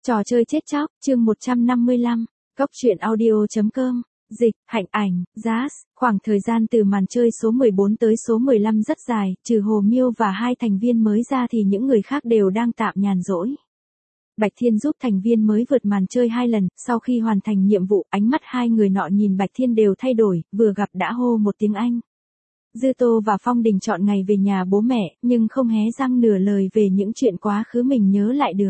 Trò chơi chết chóc, chương 155, Cốc truyện audio.com, dịch, Hạnh Ảnh, Jazz, khoảng thời gian từ màn chơi số 14 tới số 15 rất dài, trừ Hồ Miêu và hai thành viên mới ra thì những người khác đều đang tạm nhàn rỗi. Bạch Thiên giúp thành viên mới vượt màn chơi 2 lần, sau khi hoàn thành nhiệm vụ, ánh mắt hai người nọ nhìn Bạch Thiên đều thay đổi, vừa gặp đã hô một tiếng anh. Dư Tô và Phong Đình chọn ngày về nhà bố mẹ, nhưng không hé răng nửa lời về những chuyện quá khứ mình nhớ lại được.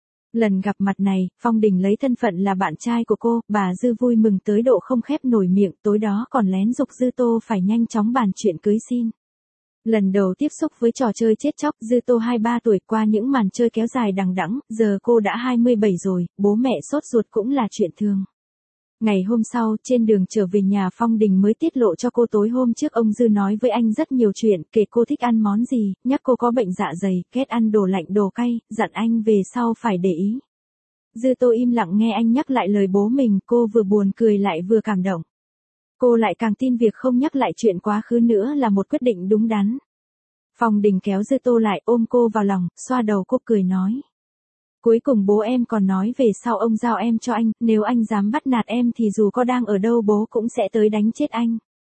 Lần gặp mặt này, Phong Đình lấy thân phận là bạn trai của cô, bà Dư vui mừng tới độ không khép nổi miệng, tối đó còn lén giục Dư Tô phải nhanh chóng bàn chuyện cưới xin. Lần đầu tiếp xúc với trò chơi chết chóc, Dư Tô 23 tuổi, qua những màn chơi kéo dài đằng đẵng, giờ cô đã 27 rồi, bố mẹ sốt ruột cũng là chuyện thường. Ngày hôm sau, trên đường trở về nhà, Phong Đình mới tiết lộ cho cô tối hôm trước ông Dư nói với anh rất nhiều chuyện, kể cô thích ăn món gì, nhắc cô có bệnh dạ dày, ghét ăn đồ lạnh đồ cay, dặn anh về sau phải để ý. Dư Tô im lặng nghe anh nhắc lại lời bố mình, cô vừa buồn cười lại vừa cảm động. Cô lại càng tin việc không nhắc lại chuyện quá khứ nữa là một quyết định đúng đắn. Phong Đình kéo Dư Tô lại, ôm cô vào lòng, xoa đầu cô cười nói. Cuối cùng bố em còn nói về sau ông giao em cho anh, nếu anh dám bắt nạt em thì dù có đang ở đâu bố cũng sẽ tới đánh chết anh.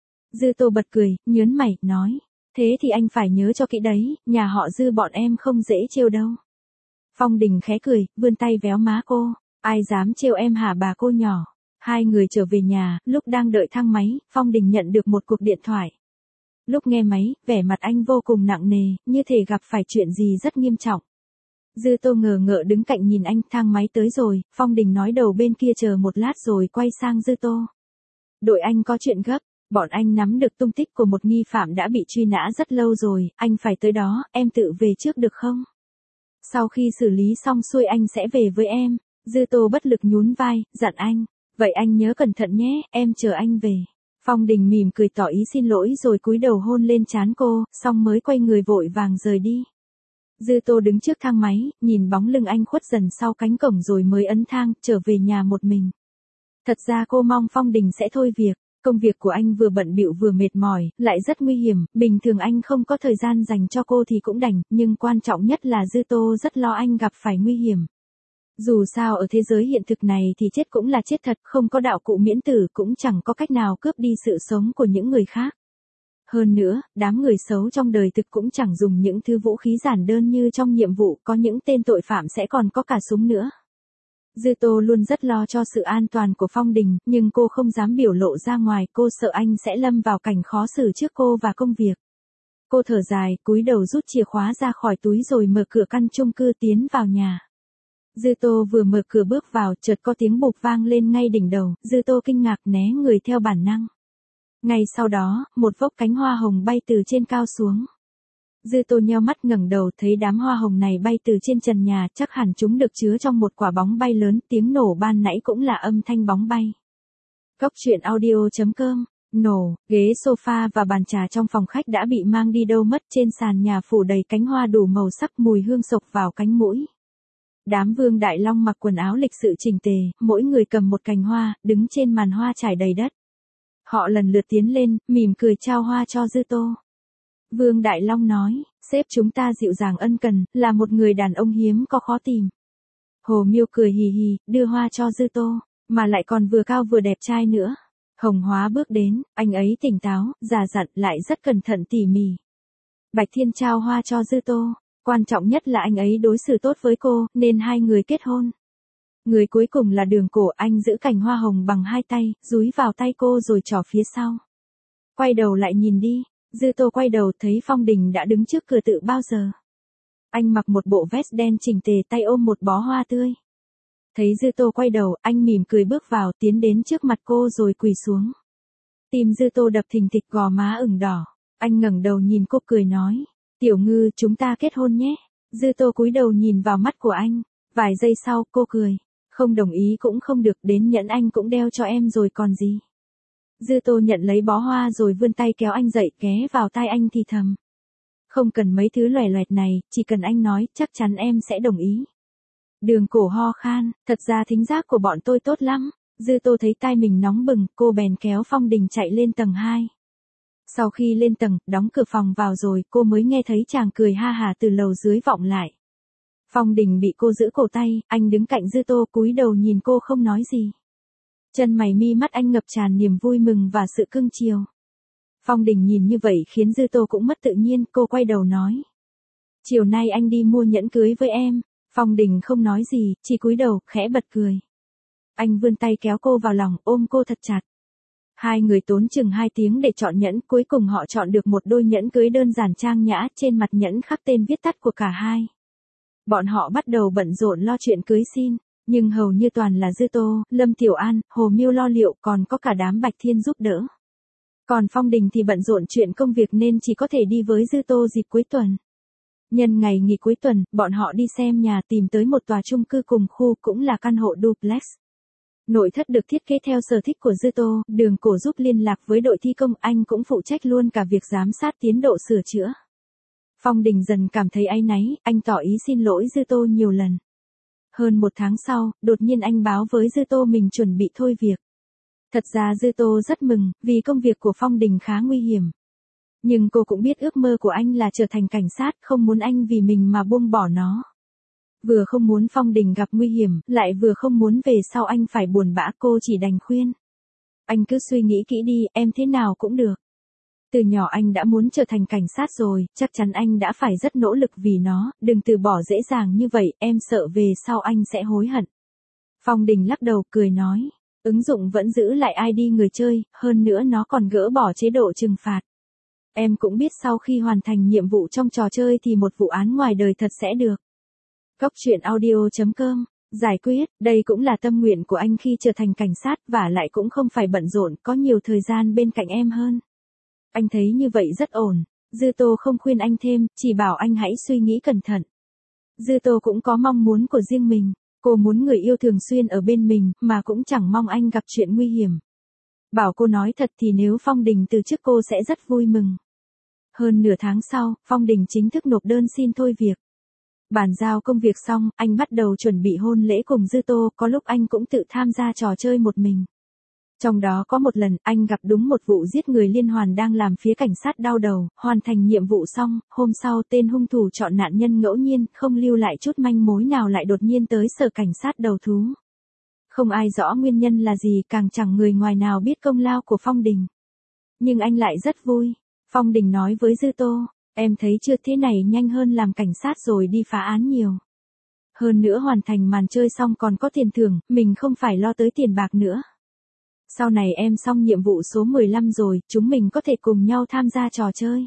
Dư Tô bật cười, nhớn mày, nói. Thế thì anh phải nhớ cho kỹ đấy, nhà họ Dư bọn em không dễ trêu đâu. Phong Đình khẽ cười, vươn tay véo má cô. Ai dám trêu em hả bà cô nhỏ. Hai người trở về nhà, lúc đang đợi thang máy, Phong Đình nhận được một cuộc điện thoại. Lúc nghe máy, vẻ mặt anh vô cùng nặng nề, như thể gặp phải chuyện gì rất nghiêm trọng. Dư Tô ngờ ngợ đứng cạnh nhìn anh, thang máy tới rồi, Phong Đình nói đầu bên kia chờ một lát rồi quay sang Dư Tô. Đội anh có chuyện gấp, bọn anh nắm được tung tích của một nghi phạm đã bị truy nã rất lâu rồi, anh phải tới đó, em tự về trước được không? Sau khi xử lý xong xuôi anh sẽ về với em. Dư Tô bất lực nhún vai, dặn anh, vậy anh nhớ cẩn thận nhé, em chờ anh về. Phong Đình mỉm cười tỏ ý xin lỗi rồi cúi đầu hôn lên trán cô, xong mới quay người vội vàng rời đi. Dư Tô đứng trước thang máy, nhìn bóng lưng anh khuất dần sau cánh cổng rồi mới ấn thang, trở về nhà một mình. Thật ra cô mong Phong Đình sẽ thôi việc, công việc của anh vừa bận bịu vừa mệt mỏi, lại rất nguy hiểm, bình thường anh không có thời gian dành cho cô thì cũng đành, nhưng quan trọng nhất là Dư Tô rất lo anh gặp phải nguy hiểm. Dù sao ở thế giới hiện thực này thì chết cũng là chết thật, không có đạo cụ miễn tử cũng chẳng có cách nào cướp đi sự sống của những người khác. Hơn nữa, đám người xấu trong đời thực cũng chẳng dùng những thứ vũ khí giản đơn như trong nhiệm vụ, có những tên tội phạm sẽ còn có cả súng nữa. Dư Tô luôn rất lo cho sự an toàn của Phong Đình, nhưng cô không dám biểu lộ ra ngoài, cô sợ anh sẽ lâm vào cảnh khó xử trước cô và công việc. Cô thở dài, cúi đầu rút chìa khóa ra khỏi túi rồi mở cửa căn chung cư tiến vào nhà. Dư Tô vừa mở cửa bước vào, chợt có tiếng bụp vang lên ngay đỉnh đầu, Dư Tô kinh ngạc né người theo bản năng. Ngay sau đó, một vốc cánh hoa hồng bay từ trên cao xuống. Dư Tô nheo mắt ngẩng đầu thấy đám hoa hồng này bay từ trên trần nhà, chắc hẳn chúng được chứa trong một quả bóng bay lớn, tiếng nổ ban nãy cũng là âm thanh bóng bay. Cốc truyện audio.com, nổ, ghế sofa và bàn trà trong phòng khách đã bị mang đi đâu mất, trên sàn nhà phủ đầy cánh hoa đủ màu sắc, mùi hương xộc vào cánh mũi. Đám Vương Đại Long mặc quần áo lịch sự chỉnh tề, mỗi người cầm một cành hoa, đứng trên màn hoa trải đầy đất. Họ lần lượt tiến lên, mỉm cười trao hoa cho Dư Tô. Vương Đại Long nói, sếp chúng ta dịu dàng ân cần, là một người đàn ông hiếm có khó tìm. Hồ Miêu cười hì hì, đưa hoa cho Dư Tô, mà lại còn vừa cao vừa đẹp trai nữa. Hồng Hóa bước đến, anh ấy tỉnh táo, già dặn, lại rất cẩn thận tỉ mỉ. Bạch Thiên trao hoa cho Dư Tô, quan trọng nhất là anh ấy đối xử tốt với cô, nên hai người kết hôn. Người cuối cùng là Đường Cổ, anh giữ cành hoa hồng bằng hai tay, dúi vào tay cô rồi trỏ phía sau. Quay đầu lại nhìn đi, Dư Tô quay đầu thấy Phong Đình đã đứng trước cửa tự bao giờ. Anh mặc một bộ vest đen chỉnh tề, tay ôm một bó hoa tươi. Thấy Dư Tô quay đầu, anh mỉm cười bước vào, tiến đến trước mặt cô rồi quỳ xuống. Tim Dư Tô đập thình thịch, gò má ửng đỏ. Anh ngẩng đầu nhìn cô cười nói, Tiểu Ngư, chúng ta kết hôn nhé. Dư Tô cúi đầu nhìn vào mắt của anh. Vài giây sau, cô cười. Không đồng ý cũng không được, đến nhẫn anh cũng đeo cho em rồi còn gì. Dư Tô nhận lấy bó hoa rồi vươn tay kéo anh dậy, ghé vào tai anh thì thầm. Không cần mấy thứ loẻ loẹt này, chỉ cần anh nói, chắc chắn em sẽ đồng ý. Đường Cổ ho khan, thật ra thính giác của bọn tôi tốt lắm. Dư Tô thấy tai mình nóng bừng, cô bèn kéo Phong Đình chạy lên tầng 2. Sau khi lên tầng, đóng cửa phòng vào rồi, cô mới nghe thấy chàng cười ha hả từ lầu dưới vọng lại. Phong Đình bị cô giữ cổ tay, anh đứng cạnh Dư Tô cúi đầu nhìn cô không nói gì. Chân mày mi mắt anh ngập tràn niềm vui mừng và sự cưng chiều. Phong Đình nhìn như vậy khiến Dư Tô cũng mất tự nhiên, cô quay đầu nói. Chiều nay anh đi mua nhẫn cưới với em. Phong Đình không nói gì, chỉ cúi đầu, khẽ bật cười. Anh vươn tay kéo cô vào lòng, ôm cô thật chặt. Hai người tốn chừng 2 tiếng để chọn nhẫn, cuối cùng họ chọn được một đôi nhẫn cưới đơn giản trang nhã, trên mặt nhẫn khắc tên viết tắt của cả hai. Bọn họ bắt đầu bận rộn lo chuyện cưới xin, nhưng hầu như toàn là Dư Tô, Lâm Tiểu An, Hồ Miêu lo liệu, còn có cả đám Bạch Thiên giúp đỡ. Còn Phong Đình thì bận rộn chuyện công việc nên chỉ có thể đi với Dư Tô dịp cuối tuần. Nhân ngày nghỉ cuối tuần, bọn họ đi xem nhà, tìm tới một tòa chung cư cùng khu, cũng là căn hộ duplex. Nội thất được thiết kế theo sở thích của Dư Tô, Đường Cổ giúp liên lạc với đội thi công, anh cũng phụ trách luôn cả việc giám sát tiến độ sửa chữa. Phong Đình dần cảm thấy áy náy, anh tỏ ý xin lỗi Dư Tô nhiều lần. Hơn 1 tháng sau, đột nhiên anh báo với Dư Tô mình chuẩn bị thôi việc. Thật ra Dư Tô rất mừng, vì công việc của Phong Đình khá nguy hiểm. Nhưng cô cũng biết ước mơ của anh là trở thành cảnh sát, không muốn anh vì mình mà buông bỏ nó. Vừa không muốn Phong Đình gặp nguy hiểm, lại vừa không muốn về sau anh phải buồn bã, cô chỉ đành khuyên. Anh cứ suy nghĩ kỹ đi, em thế nào cũng được. Từ nhỏ anh đã muốn trở thành cảnh sát rồi, chắc chắn anh đã phải rất nỗ lực vì nó, đừng từ bỏ dễ dàng như vậy, em sợ về sau anh sẽ hối hận. Phong Đình lắc đầu cười nói, ứng dụng vẫn giữ lại ID người chơi, hơn nữa nó còn gỡ bỏ chế độ trừng phạt. Em cũng biết sau khi hoàn thành nhiệm vụ trong trò chơi thì một vụ án ngoài đời thật sẽ được. Góc truyện audio.com giải quyết, đây cũng là tâm nguyện của anh khi trở thành cảnh sát, và lại cũng không phải bận rộn, có nhiều thời gian bên cạnh em hơn. Anh thấy như vậy rất ổn. Dư Tô không khuyên anh thêm, chỉ bảo anh hãy suy nghĩ cẩn thận. Dư Tô cũng có mong muốn của riêng mình. Cô muốn người yêu thường xuyên ở bên mình, mà cũng chẳng mong anh gặp chuyện nguy hiểm. Bảo cô nói thật thì nếu Phong Đình từ chức cô sẽ rất vui mừng. Hơn nửa tháng sau, Phong Đình chính thức nộp đơn xin thôi việc. Bàn giao công việc xong, anh bắt đầu chuẩn bị hôn lễ cùng Dư Tô, có lúc anh cũng tự tham gia trò chơi một mình. Trong đó có một lần, anh gặp đúng một vụ giết người liên hoàn đang làm phía cảnh sát đau đầu, hoàn thành nhiệm vụ xong, hôm sau tên hung thủ chọn nạn nhân ngẫu nhiên, không lưu lại chút manh mối nào lại đột nhiên tới sở cảnh sát đầu thú. Không ai rõ nguyên nhân là gì, càng chẳng người ngoài nào biết công lao của Phong Đình. Nhưng anh lại rất vui. Phong Đình nói với Dư Tô, em thấy chưa, thế này nhanh hơn làm cảnh sát rồi đi phá án nhiều. Hơn nữa hoàn thành màn chơi xong còn có tiền thưởng, mình không phải lo tới tiền bạc nữa. Sau này em xong nhiệm vụ số 15 rồi, chúng mình có thể cùng nhau tham gia trò chơi.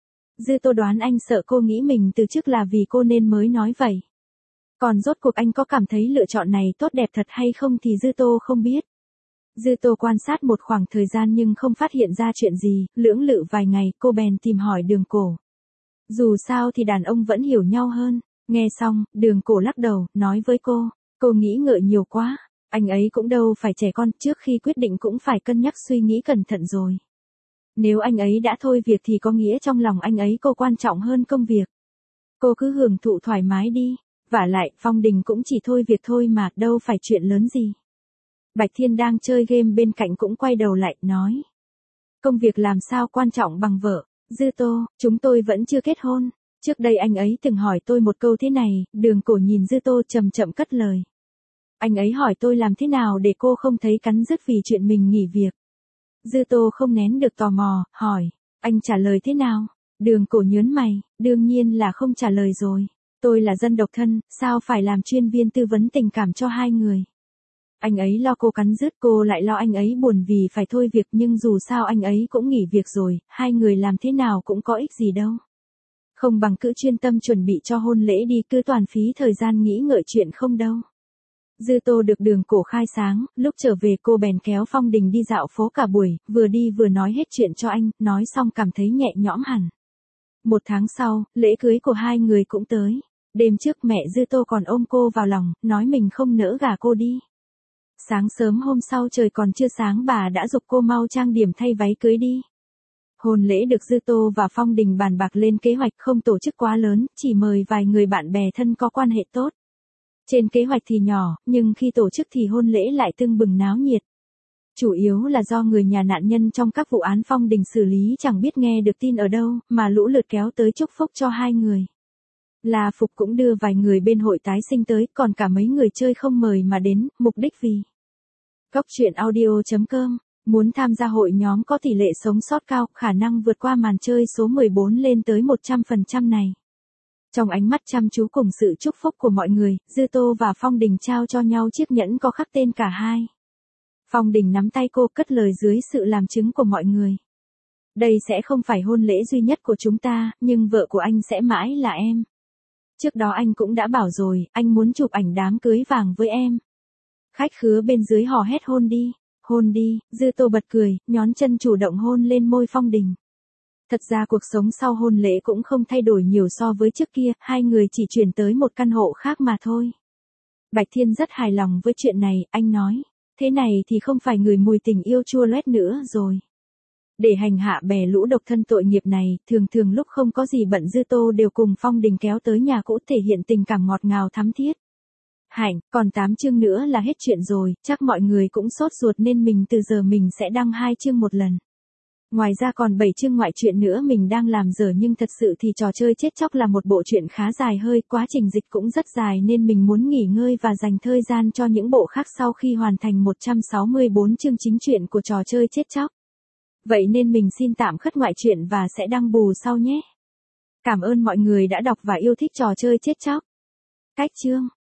Dư Tô đoán anh sợ cô nghĩ mình từ chức là vì cô nên mới nói vậy. Còn rốt cuộc anh có cảm thấy lựa chọn này tốt đẹp thật hay không thì Dư Tô không biết. Dư Tô quan sát một khoảng thời gian nhưng không phát hiện ra chuyện gì, lưỡng lự vài ngày, cô bèn tìm hỏi Đường Cổ. Dù sao thì đàn ông vẫn hiểu nhau hơn. Nghe xong, Đường Cổ lắc đầu, nói với cô nghĩ ngợi nhiều quá. Anh ấy cũng đâu phải trẻ con, trước khi quyết định cũng phải cân nhắc suy nghĩ cẩn thận rồi. Nếu anh ấy đã thôi việc thì có nghĩa trong lòng anh ấy cô quan trọng hơn công việc. Cô cứ hưởng thụ thoải mái đi, vả lại Phong Đình cũng chỉ thôi việc thôi mà, đâu phải chuyện lớn gì. Bạch Thiên đang chơi game bên cạnh cũng quay đầu lại, nói. Công việc làm sao quan trọng bằng vợ, Dư Tô, chúng tôi vẫn chưa kết hôn. Trước đây anh ấy từng hỏi tôi một câu thế này, Đường Cổ nhìn Dư Tô chậm chậm cất lời. Anh ấy hỏi tôi làm thế nào để cô không thấy cắn rứt vì chuyện mình nghỉ việc. Dư Tô không nén được tò mò, hỏi, anh trả lời thế nào? Đường Cổ nhớn mày, đương nhiên là không trả lời rồi. Tôi là dân độc thân, sao phải làm chuyên viên tư vấn tình cảm cho hai người. Anh ấy lo cô cắn rứt, cô lại lo anh ấy buồn vì phải thôi việc, nhưng dù sao anh ấy cũng nghỉ việc rồi, hai người làm thế nào cũng có ích gì đâu. Không bằng cứ chuyên tâm chuẩn bị cho hôn lễ đi, cứ toàn phí thời gian nghĩ ngợi chuyện không đâu. Dư Tô được Đường Cổ khai sáng, lúc trở về cô bèn kéo Phong Đình đi dạo phố cả buổi, vừa đi vừa nói hết chuyện cho anh, nói xong cảm thấy nhẹ nhõm hẳn. 1 tháng sau, lễ cưới của hai người cũng tới. Đêm trước mẹ Dư Tô còn ôm cô vào lòng, nói mình không nỡ gả cô đi. Sáng sớm hôm sau trời còn chưa sáng bà đã giục cô mau trang điểm thay váy cưới đi. Hôn lễ được Dư Tô và Phong Đình bàn bạc lên kế hoạch, không tổ chức quá lớn, chỉ mời vài người bạn bè thân có quan hệ tốt. Trên kế hoạch thì nhỏ, nhưng khi tổ chức thì hôn lễ lại tưng bừng náo nhiệt. Chủ yếu là do người nhà nạn nhân trong các vụ án Phong Đình xử lý chẳng biết nghe được tin ở đâu, mà lũ lượt kéo tới chúc phúc cho hai người. La Phục cũng đưa vài người bên hội tái sinh tới, còn cả mấy người chơi không mời mà đến, mục đích vì Góc truyện audio.com. Muốn tham gia hội nhóm có tỷ lệ sống sót cao, khả năng vượt qua màn chơi số 14 lên tới 100% này. Trong ánh mắt chăm chú cùng sự chúc phúc của mọi người, Dư Tô và Phong Đình trao cho nhau chiếc nhẫn có khắc tên cả hai. Phong Đình nắm tay cô cất lời dưới sự làm chứng của mọi người. Đây sẽ không phải hôn lễ duy nhất của chúng ta, nhưng vợ của anh sẽ mãi là em. Trước đó anh cũng đã bảo rồi, anh muốn chụp ảnh đám cưới vàng với em. Khách khứa bên dưới hò hét hôn đi, hôn đi, Dư Tô bật cười, nhón chân chủ động hôn lên môi Phong Đình. Thật ra cuộc sống sau hôn lễ cũng không thay đổi nhiều so với trước kia, hai người chỉ chuyển tới một căn hộ khác mà thôi. Bạch Thiên rất hài lòng với chuyện này, anh nói, thế này thì không phải người mùi tình yêu chua loét nữa rồi. Để hành hạ bè lũ độc thân tội nghiệp này, thường thường lúc không có gì bận Dư Tô đều cùng Phong Đình kéo tới nhà cũ thể hiện tình cảm ngọt ngào thắm thiết. Hạnh, còn 8 chương nữa là hết chuyện rồi, chắc mọi người cũng sốt ruột nên mình từ giờ mình sẽ đăng 2 chương một lần. Ngoài ra còn 7 chương ngoại truyện nữa mình đang làm dở, nhưng thật sự thì trò chơi chết chóc là một bộ truyện khá dài hơi, quá trình dịch cũng rất dài nên mình muốn nghỉ ngơi và dành thời gian cho những bộ khác sau khi hoàn thành 164 chương chính truyện của trò chơi chết chóc. Vậy nên mình xin tạm khất ngoại truyện và sẽ đăng bù sau nhé. Cảm ơn mọi người đã đọc và yêu thích trò chơi chết chóc. Cách chương